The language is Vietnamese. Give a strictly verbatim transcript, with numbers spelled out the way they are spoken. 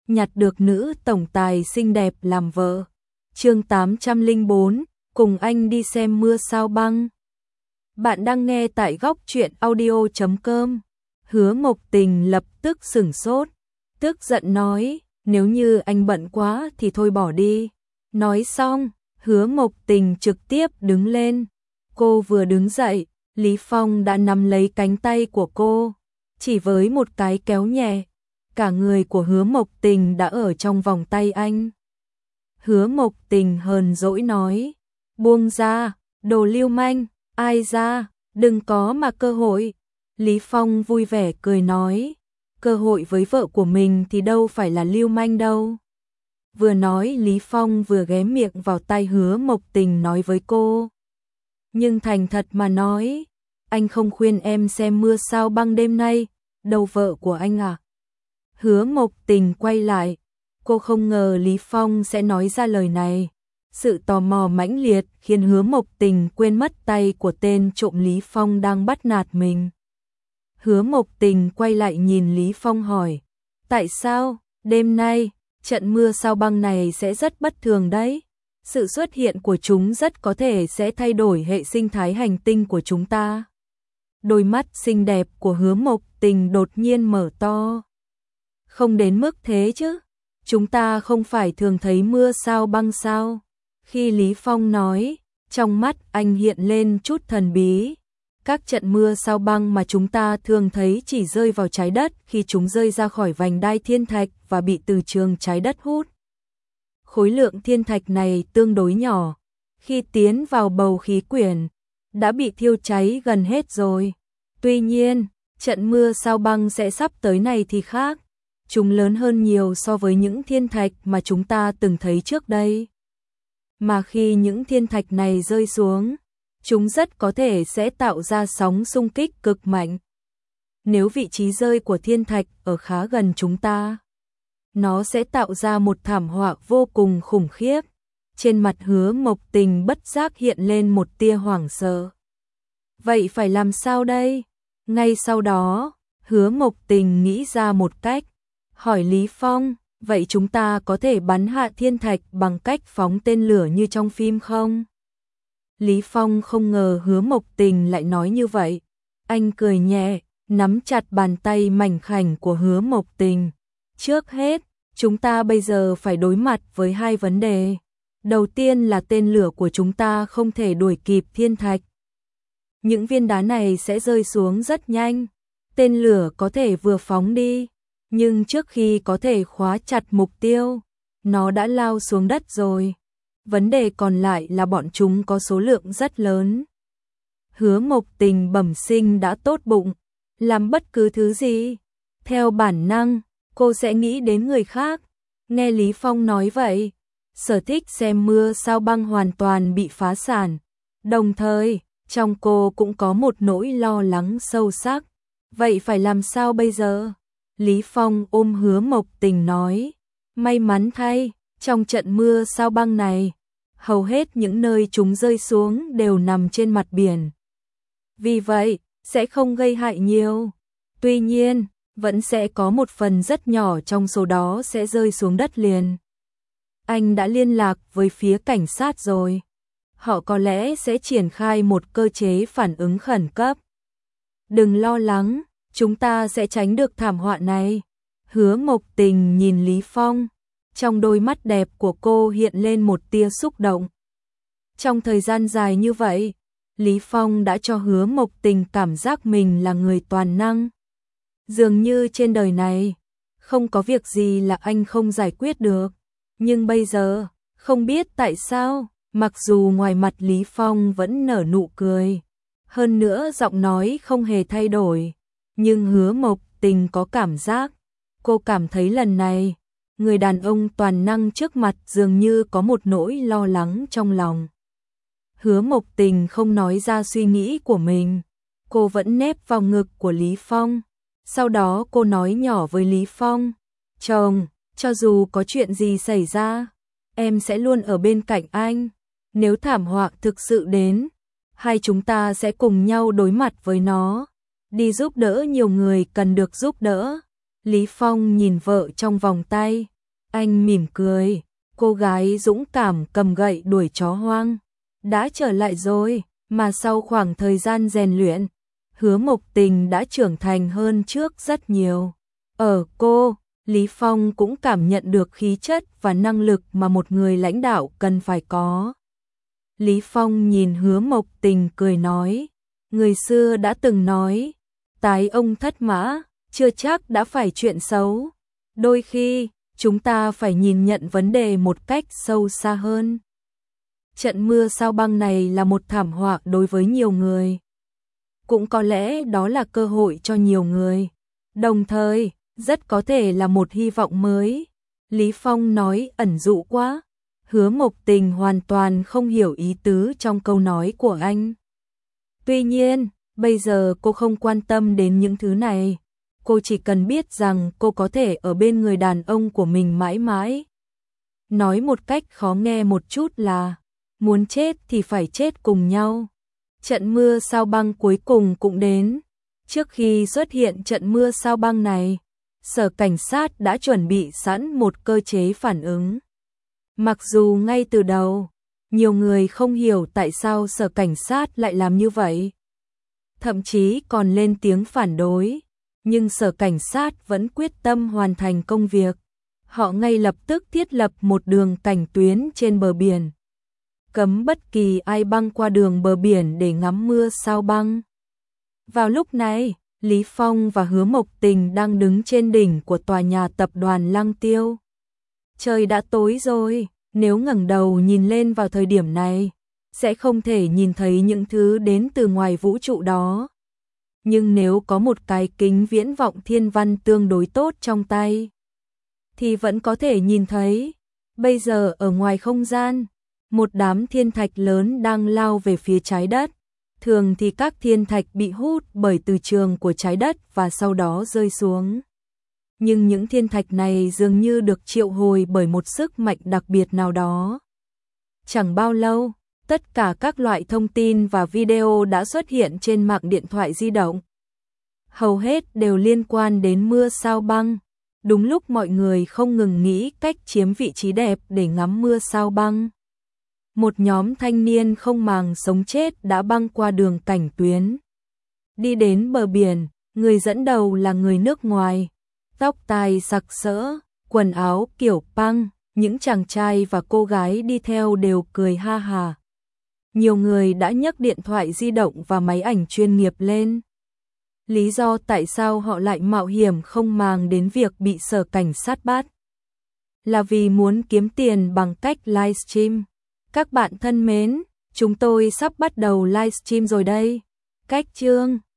nhặt được nữ tổng tài xinh đẹp làm vợ. Chương tám trăm lẻ bốn, cùng anh đi xem mưa sao băng. Bạn đang nghe tại góc truyện audio chấm com. Hứa Mộc Tình lập tức sửng sốt, tức giận nói, nếu như anh bận quá thì thôi bỏ đi. Nói xong, Hứa Mộc Tình trực tiếp đứng lên. Cô vừa đứng dậy, Lý Phong đã nắm lấy cánh tay của cô, chỉ với một cái kéo nhẹ, cả người của Hứa Mộc Tình đã ở trong vòng tay anh. Hứa Mộc Tình hờn dỗi nói, buông ra, đồ lưu manh, ai ra, đừng có mà cơ hội. Lý Phong vui vẻ cười nói, cơ hội với vợ của mình thì đâu phải là lưu manh đâu. Vừa nói Lý Phong vừa ghé miệng vào tai Hứa Mộc Tình nói với cô. Nhưng thành thật mà nói, anh không khuyên em xem mưa sao băng đêm nay, đâu vợ của anh à? Hứa Mộc Tình quay lại, cô không ngờ Lý Phong sẽ nói ra lời này. Sự tò mò mãnh liệt khiến Hứa Mộc Tình quên mất tay của tên trộm Lý Phong đang bắt nạt mình. Hứa Mộc Tình quay lại nhìn Lý Phong hỏi, tại sao, đêm nay, trận mưa sao băng này sẽ rất bất thường đấy? Sự xuất hiện của chúng rất có thể sẽ thay đổi hệ sinh thái hành tinh của chúng ta. Đôi mắt xinh đẹp của Hứa Mộc Tình đột nhiên mở to. Không đến mức thế chứ, chúng ta không phải thường thấy mưa sao băng sao? Khi Lý Phong nói, trong mắt anh hiện lên chút thần bí. Các trận mưa sao băng mà chúng ta thường thấy chỉ rơi vào trái đất khi chúng rơi ra khỏi vành đai thiên thạch và bị từ trường trái đất hút. Khối lượng thiên thạch này tương đối nhỏ, khi tiến vào bầu khí quyển, đã bị thiêu cháy gần hết rồi. Tuy nhiên, trận mưa sao băng sẽ sắp tới này thì khác. Chúng lớn hơn nhiều so với những thiên thạch mà chúng ta từng thấy trước đây. Mà khi những thiên thạch này rơi xuống, chúng rất có thể sẽ tạo ra sóng xung kích cực mạnh. Nếu vị trí rơi của thiên thạch ở khá gần chúng ta, nó sẽ tạo ra một thảm họa vô cùng khủng khiếp. Trên mặt Hứa Mộc Tình bất giác hiện lên một tia hoảng sợ. Vậy phải làm sao đây? Ngay sau đó, Hứa Mộc Tình nghĩ ra một cách, hỏi Lý Phong, vậy chúng ta có thể bắn hạ thiên thạch bằng cách phóng tên lửa như trong phim không? Lý Phong không ngờ Hứa Mộc Tình lại nói như vậy. Anh cười nhẹ, nắm chặt bàn tay mảnh khảnh của Hứa Mộc Tình. Trước hết, chúng ta bây giờ phải đối mặt với hai vấn đề. Đầu tiên là tên lửa của chúng ta không thể đuổi kịp thiên thạch. Những viên đá này sẽ rơi xuống rất nhanh. Tên lửa có thể vừa phóng đi, nhưng trước khi có thể khóa chặt mục tiêu, nó đã lao xuống đất rồi. Vấn đề còn lại là bọn chúng có số lượng rất lớn. Hứa Mộc Tình bẩm sinh đã tốt bụng, làm bất cứ thứ gì, theo bản năng, cô sẽ nghĩ đến người khác. Nghe Lý Phong nói vậy, sở thích xem mưa sao băng hoàn toàn bị phá sản. Đồng thời, trong cô cũng có một nỗi lo lắng sâu sắc. Vậy phải làm sao bây giờ? Lý Phong ôm Hứa Mộc Tình nói, may mắn thay, trong trận mưa sao băng này, hầu hết những nơi chúng rơi xuống đều nằm trên mặt biển. Vì vậy, sẽ không gây hại nhiều. Tuy nhiên, vẫn sẽ có một phần rất nhỏ trong số đó sẽ rơi xuống đất liền. Anh đã liên lạc với phía cảnh sát rồi. Họ có lẽ sẽ triển khai một cơ chế phản ứng khẩn cấp. Đừng lo lắng, chúng ta sẽ tránh được thảm họa này. Hứa Mộc Tình nhìn Lý Phong, trong đôi mắt đẹp của cô hiện lên một tia xúc động. Trong thời gian dài như vậy, Lý Phong đã cho Hứa Mộc Tình cảm giác mình là người toàn năng. Dường như trên đời này, không có việc gì là anh không giải quyết được. Nhưng bây giờ, không biết tại sao, mặc dù ngoài mặt Lý Phong vẫn nở nụ cười, hơn nữa giọng nói không hề thay đổi, nhưng Hứa Mộc Tình có cảm giác, cô cảm thấy lần này, người đàn ông toàn năng trước mặt dường như có một nỗi lo lắng trong lòng. Hứa Mộc Tình không nói ra suy nghĩ của mình, cô vẫn nép vào ngực của Lý Phong. Sau đó cô nói nhỏ với Lý Phong, chồng, cho dù có chuyện gì xảy ra, em sẽ luôn ở bên cạnh anh. Nếu thảm họa thực sự đến, hai chúng ta sẽ cùng nhau đối mặt với nó, đi giúp đỡ nhiều người cần được giúp đỡ. Lý Phong nhìn vợ trong vòng tay, Anh mỉm cười, cô gái dũng cảm cầm gậy đuổi chó hoang. Đã trở lại rồi, mà sau khoảng thời gian rèn luyện, Hứa Mộc Tình đã trưởng thành hơn trước rất nhiều. Ở cô, Lý Phong cũng cảm nhận được khí chất và năng lực mà một người lãnh đạo cần phải có. Lý Phong nhìn Hứa Mộc Tình cười nói, người xưa đã từng nói, tái ông thất mã, chưa chắc đã phải chuyện xấu. Đôi khi, chúng ta phải nhìn nhận vấn đề một cách sâu xa hơn. Trận mưa sao băng này là một thảm họa đối với nhiều người. Cũng có lẽ đó là cơ hội cho nhiều người. Đồng thời, rất có thể là một hy vọng mới. Lý Phong nói ẩn dụ quá. Hứa Mộc Tình hoàn toàn không hiểu ý tứ trong câu nói của anh. Tuy nhiên, bây giờ cô không quan tâm đến những thứ này. Cô chỉ cần biết rằng cô có thể ở bên người đàn ông của mình mãi mãi. Nói một cách khó nghe một chút là, muốn chết thì phải chết cùng nhau. Trận mưa sao băng cuối cùng cũng đến. Trước khi xuất hiện trận mưa sao băng này, Sở Cảnh sát đã chuẩn bị sẵn một cơ chế phản ứng. Mặc dù ngay từ đầu, nhiều người không hiểu tại sao Sở Cảnh sát lại làm như vậy. Thậm chí còn lên tiếng phản đối. Nhưng Sở Cảnh sát vẫn quyết tâm hoàn thành công việc. Họ ngay lập tức thiết lập một đường cảnh tuyến trên bờ biển. Cấm bất kỳ ai băng qua đường bờ biển để ngắm mưa sao băng. Vào lúc này, Lý Phong và Hứa Mộc Tình đang đứng trên đỉnh của tòa nhà tập đoàn Lăng Tiêu. Trời đã tối rồi, nếu ngẩng đầu nhìn lên vào thời điểm này, sẽ không thể nhìn thấy những thứ đến từ ngoài vũ trụ đó. Nhưng nếu có một cái kính viễn vọng thiên văn tương đối tốt trong tay, thì vẫn có thể nhìn thấy. Bây giờ ở ngoài không gian, một đám thiên thạch lớn đang lao về phía trái đất. Thường thì các thiên thạch bị hút bởi từ trường của trái đất và sau đó rơi xuống. Nhưng những thiên thạch này dường như được triệu hồi bởi một sức mạnh đặc biệt nào đó. Chẳng bao lâu, tất cả các loại thông tin và video đã xuất hiện trên mạng điện thoại di động. Hầu hết đều liên quan đến mưa sao băng. Đúng lúc mọi người không ngừng nghĩ cách chiếm vị trí đẹp để ngắm mưa sao băng, một nhóm thanh niên không màng sống chết đã băng qua đường cảnh tuyến. Đi đến bờ biển, người dẫn đầu là người nước ngoài, tóc tai sặc sỡ, quần áo kiểu punk, những chàng trai và cô gái đi theo đều cười ha hà. Nhiều người đã nhấc điện thoại di động và máy ảnh chuyên nghiệp lên. Lý do tại sao họ lại mạo hiểm không màng đến việc bị Sở Cảnh sát bắt là vì muốn kiếm tiền bằng cách livestream. Các bạn thân mến, chúng tôi sắp bắt đầu livestream rồi đây. Cách chương